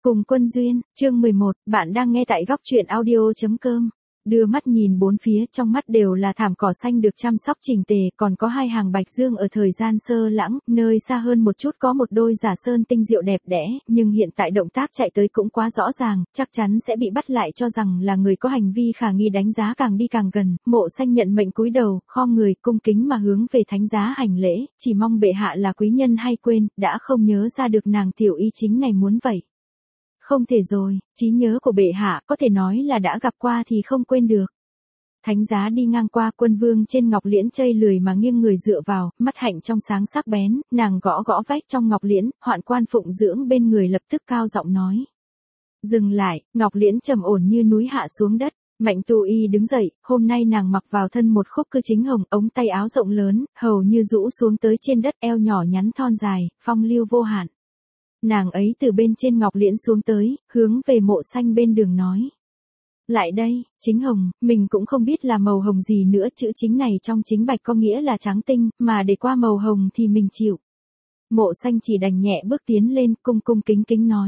Cùng Quân Duyên, chương 11, bạn đang nghe tại góc truyện audio.com. Đưa mắt nhìn bốn phía, trong mắt đều là thảm cỏ xanh được chăm sóc chỉnh tề, còn có hai hàng bạch dương ở thời gian sơ lãng, nơi xa hơn một chút có một đôi giả sơn tinh diệu đẹp đẽ, nhưng hiện tại động tác chạy tới cũng quá rõ ràng, chắc chắn sẽ bị bắt lại cho rằng là người có hành vi khả nghi, đánh giá càng đi càng gần. Mộ Xanh nhận mệnh cúi đầu, khom người, cung kính mà hướng về thánh giá hành lễ, chỉ mong bệ hạ là quý nhân hay quên, đã không nhớ ra được nàng tiểu y chính này muốn vậy. Không thể rồi, trí nhớ của bệ hạ có thể nói là đã gặp qua thì không quên được. Thánh giá đi ngang qua, Quân Vương trên ngọc liễn chây lười mà nghiêng người dựa vào, mắt hạnh trong sáng sắc bén, nàng gõ gõ vách trong ngọc liễn, Hoạn Quan phụng dưỡng bên người lập tức cao giọng nói. Dừng lại, ngọc liễn trầm ổn như núi hạ xuống đất. Mạnh Tu Y đứng dậy, hôm nay nàng mặc vào thân một khúc cư chính hồng, ống tay áo rộng lớn, hầu như rũ xuống tới trên đất, eo nhỏ nhắn thon dài, phong lưu vô hạn. Nàng ấy từ bên trên ngọc liễn xuống tới, hướng về Mộ Xanh bên đường nói. Lại đây, chính hồng, mình cũng không biết là màu hồng gì nữa, chữ chính này trong chính bạch có nghĩa là trắng tinh, mà để qua màu hồng thì mình chịu. Mộ Xanh chỉ đành nhẹ bước tiến lên, cung cung kính kính nói.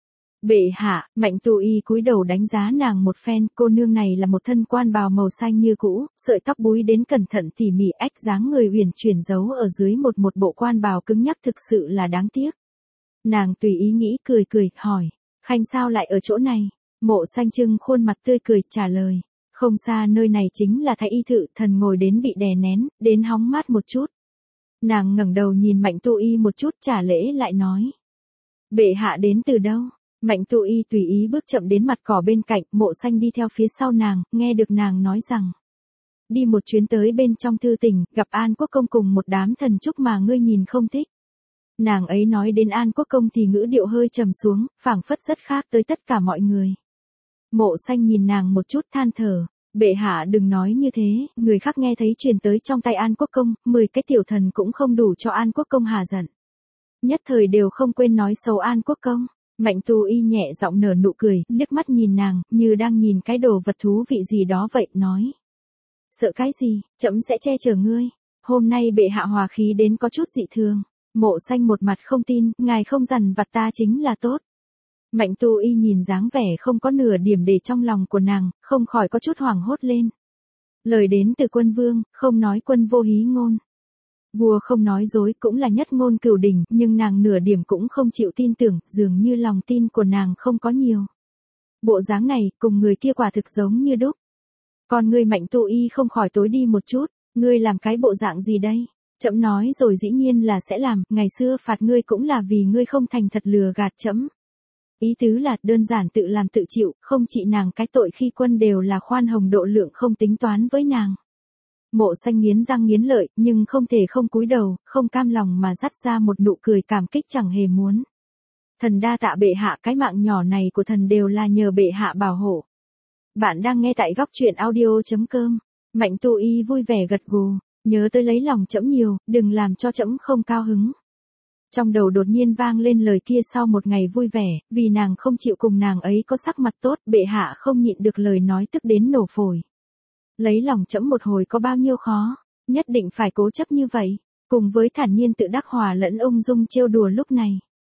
Bệ hạ, Mạnh Tu Y cúi đầu đánh giá nàng một phen, cô nương này là một thân quan bào màu xanh như cũ, sợi tóc búi đến cẩn thận tỉ mỉ, ách dáng người uyển chuyển giấu ở dưới một bộ quan bào cứng nhắc, thực sự là đáng tiếc. Nàng tùy ý nghĩ, cười cười, hỏi, Khanh sao lại ở chỗ này? Mộ Xanh trưng khuôn mặt tươi cười, trả lời, không xa nơi này chính là thái y thự, thần ngồi đến bị đè nén, đến hóng mát một chút. Nàng ngẩng đầu nhìn Mạnh Tu Y một chút, trả lễ lại nói, bệ hạ đến từ đâu? Mạnh Tu Y tùy ý bước chậm đến mặt cỏ bên cạnh, Mộ Xanh đi theo phía sau nàng, nghe được nàng nói rằng, đi một chuyến tới bên trong thư tỉnh, gặp An Quốc Công cùng một đám thần trúc mà ngươi nhìn không thích. Nàng ấy nói đến An Quốc Công thì ngữ điệu hơi trầm xuống, phảng phất rất khác tới tất cả mọi người. Mộ Xanh nhìn nàng một chút, than thở, bệ hạ đừng nói như thế, người khác nghe thấy truyền tới trong tay An Quốc Công, 10 cái tiểu thần cũng không đủ cho An Quốc Công hà giận. Nhất thời đều không quên nói xấu An Quốc Công. Mạnh Tu Y nhẹ giọng nở nụ cười, liếc mắt nhìn nàng, như đang nhìn cái đồ vật thú vị gì đó vậy, nói. Sợ cái gì, trẫm sẽ che chở ngươi. Hôm nay bệ hạ hòa khí đến có chút dị thường. Mộ Xanh một mặt không tin, ngài không dằn vặt ta chính là tốt. Mạnh Tu Y nhìn dáng vẻ không có nửa điểm để trong lòng của nàng, không khỏi có chút hoảng hốt lên. Lời đến từ Quân Vương, không nói quân vô hí ngôn. Vua không nói dối cũng là nhất ngôn cửu đỉnh, nhưng nàng nửa điểm cũng không chịu tin tưởng, dường như lòng tin của nàng không có nhiều. Bộ dáng này, cùng người kia quả thực giống như đúc. Còn ngươi Mạnh Tu Y không khỏi tối đi một chút, ngươi làm cái bộ dạng gì đây? Trẫm nói rồi dĩ nhiên là sẽ làm, ngày xưa phạt ngươi cũng là vì ngươi không thành thật lừa gạt trẫm. Ý tứ là đơn giản tự làm tự chịu, không trị nàng cái tội khi quân đều là khoan hồng độ lượng, không tính toán với nàng. Mộ Xanh nghiến răng nghiến lợi, nhưng không thể không cúi đầu, không cam lòng mà dắt ra một nụ cười cảm kích chẳng hề muốn. Thần đa tạ bệ hạ, cái mạng nhỏ này của thần đều là nhờ bệ hạ bảo hộ. Bạn đang nghe tại góc truyện audio.com. Mạnh Tu Y vui vẻ gật gù, nhớ tới lấy lòng trẫm nhiều, đừng làm cho trẫm không cao hứng. Trong đầu đột nhiên vang lên lời kia sau một ngày vui vẻ, vì nàng không chịu cùng nàng ấy có sắc mặt tốt, bệ hạ không nhịn được lời nói tức đến nổ phổi. Lấy lòng trẫm một hồi có bao nhiêu khó, nhất định phải cố chấp như vậy, cùng với thản nhiên tự đắc hòa lẫn ung dung trêu đùa lúc này.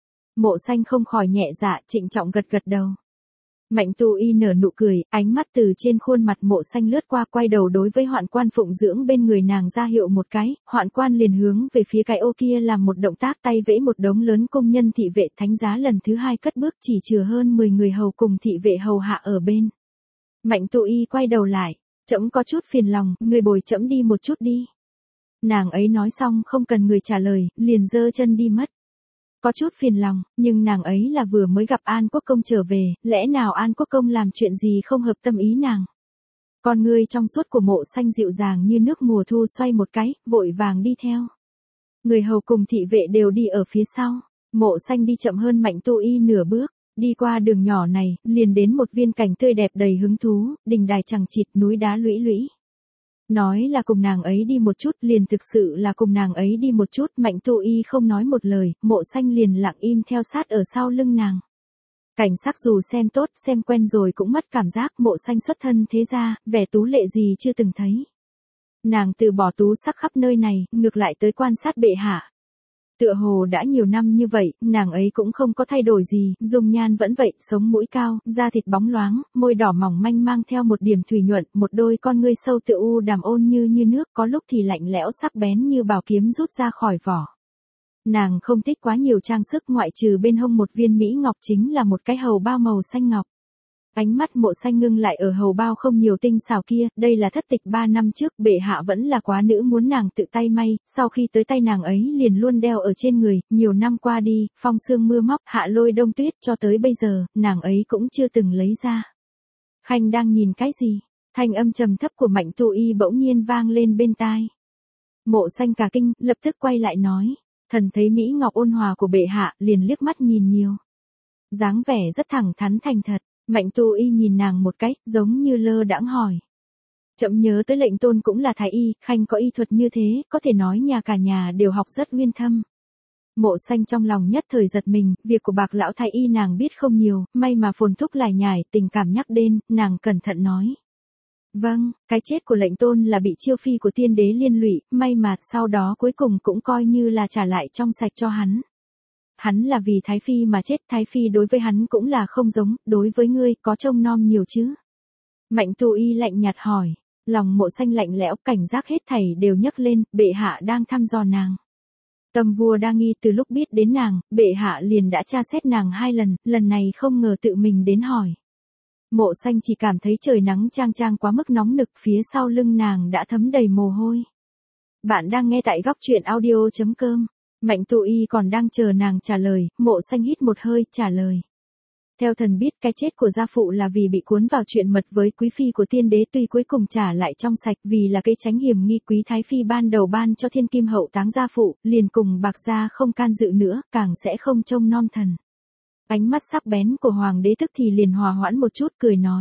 Mộ Xanh không khỏi nhẹ dạ, trịnh trọng gật gật đầu. Mạnh Tu Y nở nụ cười, ánh mắt từ trên khuôn mặt Mộ Xanh lướt qua, quay đầu đối với Hoạn Quan phụng dưỡng bên người nàng ra hiệu một cái, Hoạn Quan liền hướng về phía cái ô kia làm một động tác, tay vẫy một đống lớn công nhân thị vệ. Thánh giá lần thứ 2 cất bước, chỉ chừa hơn 10 người hầu cùng thị vệ hầu hạ ở bên. Mạnh Tu Y quay đầu lại, trẫm có chút phiền lòng, người bồi trẫm đi một chút đi. Nàng ấy nói xong không cần người trả lời, liền giơ chân đi mất. Có chút phiền lòng, nhưng nàng ấy là vừa mới gặp An Quốc Công trở về, lẽ nào An Quốc Công làm chuyện gì không hợp tâm ý nàng? Con ngươi trong suốt của Mộ Xanh dịu dàng như nước mùa thu xoay một cái, vội vàng đi theo. Người hầu cùng thị vệ đều đi ở phía sau. Mộ Xanh đi chậm hơn Mạnh Tu Y nửa bước, đi qua đường nhỏ này, liền đến một viên cảnh tươi đẹp đầy hứng thú, đình đài chằng chịt, núi đá lũy lũy. Nói là cùng nàng ấy đi một chút, liền thực sự là cùng nàng ấy đi một chút. Mạnh Tu Y không nói một lời, Mộ Xanh liền lặng im theo sát ở sau lưng nàng. Cảnh sắc dù xem tốt, xem quen rồi cũng mất cảm giác. Mộ Xanh xuất thân thế gia, vẻ tú lệ gì chưa từng thấy. Nàng từ bỏ tú sắc khắp nơi này, ngược lại tới quan sát bệ hạ. Tựa hồ đã nhiều năm như vậy, nàng ấy cũng không có thay đổi gì, dung nhan vẫn vậy, sống mũi cao, da thịt bóng loáng, môi đỏ mỏng manh mang theo một điểm thủy nhuận, một đôi con ngươi sâu tựa u đàm ôn như nước, có lúc thì lạnh lẽo sắc bén như bảo kiếm rút ra khỏi vỏ. Nàng không thích quá nhiều trang sức ngoại trừ bên hông một viên mỹ ngọc chính là một cái hầu bao màu xanh ngọc. Ánh mắt Mộ Xanh ngưng lại ở hầu bao không nhiều tinh xảo kia, đây là thất tịch 3 năm trước, bệ hạ vẫn là quá nữ muốn nàng tự tay may, sau khi tới tay nàng ấy liền luôn đeo ở trên người, nhiều năm qua đi, phong sương mưa móc, hạ lôi đông tuyết, cho tới bây giờ, nàng ấy cũng chưa từng lấy ra. Khanh đang nhìn cái gì? Thanh âm trầm thấp của Mạnh Tu Y bỗng nhiên vang lên bên tai. Mộ Xanh cả kinh, lập tức quay lại nói, thần thấy mỹ ngọc ôn hòa của bệ hạ, liền liếc mắt nhìn nhiều. Dáng vẻ rất thẳng thắn thành thật. Mạnh Tu Y nhìn nàng một cái, giống như lơ đãng hỏi. Chậm nhớ tới lệnh tôn cũng là thái y, Khanh có y thuật như thế, có thể nói cả nhà đều học rất uyên thâm. Mộ Xanh trong lòng nhất thời giật mình, việc của bạc lão thái y nàng biết không nhiều, may mà Phồn Thúc lải nhải, tình cảm nhắc đến, nàng cẩn thận nói. Vâng, cái chết của lệnh tôn là bị chiêu phi của tiên đế liên lụy, may mà sau đó cuối cùng cũng coi như là trả lại trong sạch cho hắn. Hắn là vì Thái Phi mà chết, Thái Phi đối với hắn cũng là không giống, đối với ngươi có trông nom nhiều chứ? Mạnh Tu Y lạnh nhạt hỏi, lòng Mộ Xanh lạnh lẽo, cảnh giác hết thảy đều nhấc lên, bệ hạ đang thăm dò nàng. Tâm vua đa nghi từ lúc biết đến nàng, bệ hạ liền đã tra xét nàng 2 lần, lần này không ngờ tự mình đến hỏi. Mộ Xanh chỉ cảm thấy trời nắng chang chang quá mức nóng nực, phía sau lưng nàng đã thấm đầy mồ hôi. Bạn đang nghe tại góc truyện audio.com. Mạnh Tu Y còn đang chờ nàng trả lời, Mộ Xanh hít một hơi, trả lời. Theo thần biết cái chết của gia phụ là vì bị cuốn vào chuyện mật với quý phi của tiên đế, tuy cuối cùng trả lại trong sạch vì là cái tránh hiểm nghi, quý thái phi ban đầu ban cho thiên kim hậu táng gia phụ, liền cùng bạc gia không can dự nữa, càng sẽ không trông nom thần. Ánh mắt sắc bén của hoàng đế tức thì liền hòa hoãn một chút, cười nói.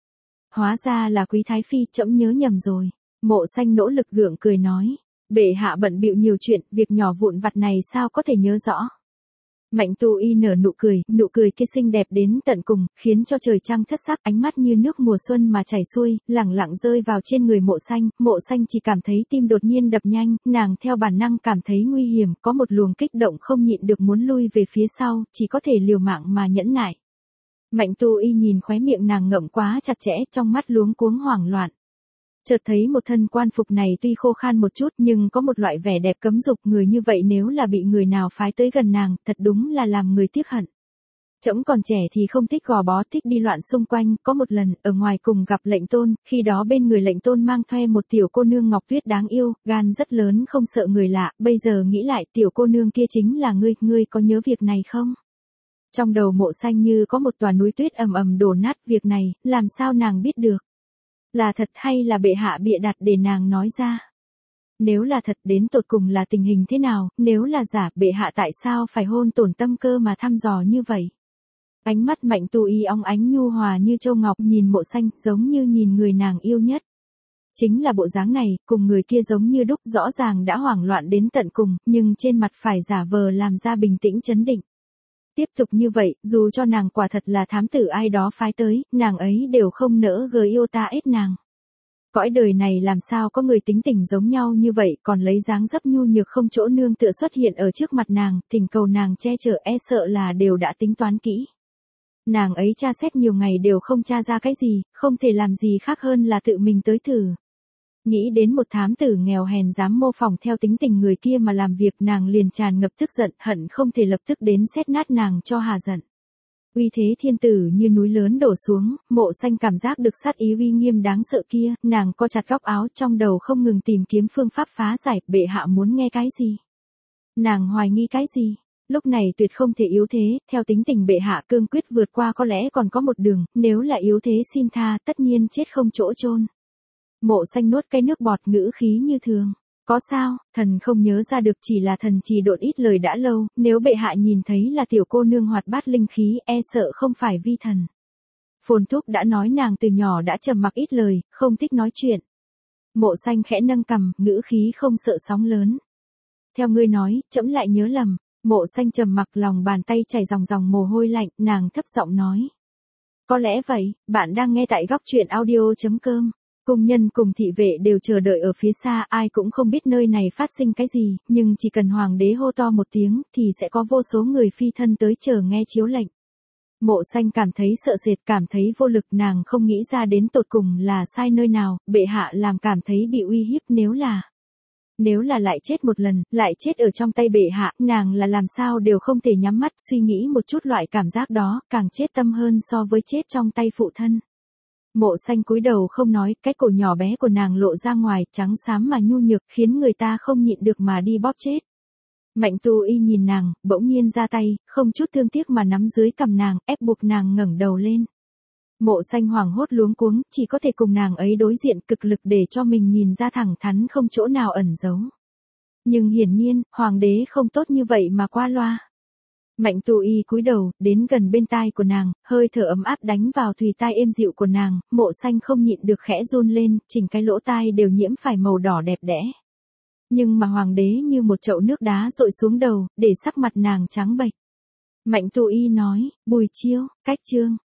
Hóa ra là quý thái phi, trẫm nhớ nhầm rồi. Mộ Xanh nỗ lực gượng cười nói. Bệ hạ bận bịu nhiều chuyện, việc nhỏ vụn vặt này sao có thể nhớ rõ. Mạnh Tu Y nở nụ cười kia xinh đẹp đến tận cùng, khiến cho trời trăng thất sắc, ánh mắt như nước mùa xuân mà chảy xuôi, lẳng lặng rơi vào trên người Mộ Xanh chỉ cảm thấy tim đột nhiên đập nhanh, nàng theo bản năng cảm thấy nguy hiểm, có một luồng kích động không nhịn được muốn lui về phía sau, chỉ có thể liều mạng mà nhẫn nại. Mạnh Tu Y nhìn khóe miệng nàng ngậm quá chặt chẽ, trong mắt luống cuống hoảng loạn. Chợt thấy một thân quan phục này tuy khô khan một chút nhưng có một loại vẻ đẹp cấm dục, người như vậy nếu là bị người nào phái tới gần nàng, thật đúng là làm người tiếc hận. Trẫm còn trẻ thì không thích gò bó, thích đi loạn xung quanh, có một lần, ở ngoài cùng gặp lệnh tôn, khi đó bên người lệnh tôn mang thuê một tiểu cô nương Ngọc Tuyết đáng yêu, gan rất lớn không sợ người lạ, bây giờ nghĩ lại tiểu cô nương kia chính là ngươi có nhớ việc này không? Trong đầu Mộ Xanh như có một tòa núi tuyết ầm ầm đổ nát, việc này, làm sao nàng biết được? Là thật hay là bệ hạ bịa đặt để nàng nói ra? Nếu là thật, đến tột cùng là tình hình thế nào, nếu là giả, bệ hạ tại sao phải hôn tổn tâm cơ mà thăm dò như vậy? Ánh mắt Mạnh Tu Y óng ánh nhu hòa như châu ngọc, nhìn Mộ Xanh, giống như nhìn người nàng yêu nhất. Chính là bộ dáng này, cùng người kia giống như đúc, rõ ràng đã hoảng loạn đến tận cùng, nhưng trên mặt phải giả vờ làm ra bình tĩnh trấn định. Tiếp tục như vậy, dù cho nàng quả thật là thám tử ai đó phái tới, nàng ấy đều không nỡ gờ yêu ta ết nàng. Cõi đời này làm sao có người tính tình giống nhau như vậy, còn lấy dáng dấp nhu nhược không chỗ nương tựa xuất hiện ở trước mặt nàng, thỉnh cầu nàng che chở, e sợ là đều đã tính toán kỹ. Nàng ấy tra xét nhiều ngày đều không tra ra cái gì, không thể làm gì khác hơn là tự mình tới thử. Nghĩ đến một thám tử nghèo hèn dám mô phỏng theo tính tình người kia mà làm việc, nàng liền tràn ngập tức giận, hận không thể lập tức đến xét nát nàng cho hà giận. Uy thế thiên tử như núi lớn đổ xuống, Mộ Xanh cảm giác được sát ý uy nghiêm đáng sợ kia, nàng co chặt góc áo, trong đầu không ngừng tìm kiếm phương pháp phá giải, bệ hạ muốn nghe cái gì? Nàng hoài nghi cái gì? Lúc này tuyệt không thể yếu thế, theo tính tình bệ hạ cương quyết vượt qua, có lẽ còn có một đường, nếu là yếu thế xin tha, tất nhiên chết không chỗ chôn. Mộ Xanh nuốt cái nước bọt, ngữ khí như thường. Có sao, thần không nhớ ra được, chỉ là thần trì độn ít lời đã lâu, nếu bệ hạ nhìn thấy là tiểu cô nương hoạt bát linh khí, e sợ không phải vi thần. Phồn Thúc đã nói nàng từ nhỏ đã trầm mặc ít lời, không thích nói chuyện. Mộ Xanh khẽ nâng cằm, ngữ khí không sợ sóng lớn. Theo ngươi nói, trẫm lại nhớ lầm. Mộ Xanh trầm mặc, lòng bàn tay chảy ròng ròng mồ hôi lạnh, nàng thấp giọng nói. Có lẽ vậy, bạn đang nghe tại góc truyện audio.com. Cung nhân cùng thị vệ đều chờ đợi ở phía xa, ai cũng không biết nơi này phát sinh cái gì, nhưng chỉ cần hoàng đế hô to một tiếng thì sẽ có vô số người phi thân tới chờ nghe chiếu lệnh. Mộ Xanh cảm thấy sợ sệt, cảm thấy vô lực, nàng không nghĩ ra đến tột cùng là sai nơi nào, bệ hạ làm cảm thấy bị uy hiếp, nếu là lại chết một lần, lại chết ở trong tay bệ hạ, nàng là làm sao đều không thể nhắm mắt suy nghĩ một chút loại cảm giác đó, càng chết tâm hơn so với chết trong tay phụ thân. Mộ Xanh cúi đầu không nói, cái cổ nhỏ bé của nàng lộ ra ngoài, trắng xám mà nhu nhược, khiến người ta không nhịn được mà đi bóp chết. Mạnh Tu Y nhìn nàng, bỗng nhiên ra tay, không chút thương tiếc mà nắm dưới cằm nàng, ép buộc nàng ngẩng đầu lên. Mộ Xanh hoảng hốt luống cuống, chỉ có thể cùng nàng ấy đối diện, cực lực để cho mình nhìn ra thẳng thắn không chỗ nào ẩn giấu. Nhưng hiển nhiên, hoàng đế không tốt như vậy mà qua loa. Mạnh Tu Y cúi đầu, đến gần bên tai của nàng, hơi thở ấm áp đánh vào thùy tai êm dịu của nàng, Mộ Xanh không nhịn được khẽ run lên, chỉnh cái lỗ tai đều nhiễm phải màu đỏ đẹp đẽ. Nhưng mà hoàng đế như một chậu nước đá dội xuống đầu, để sắc mặt nàng trắng bệch. Mạnh Tu Y nói, Bùi Chiêu, cách chương.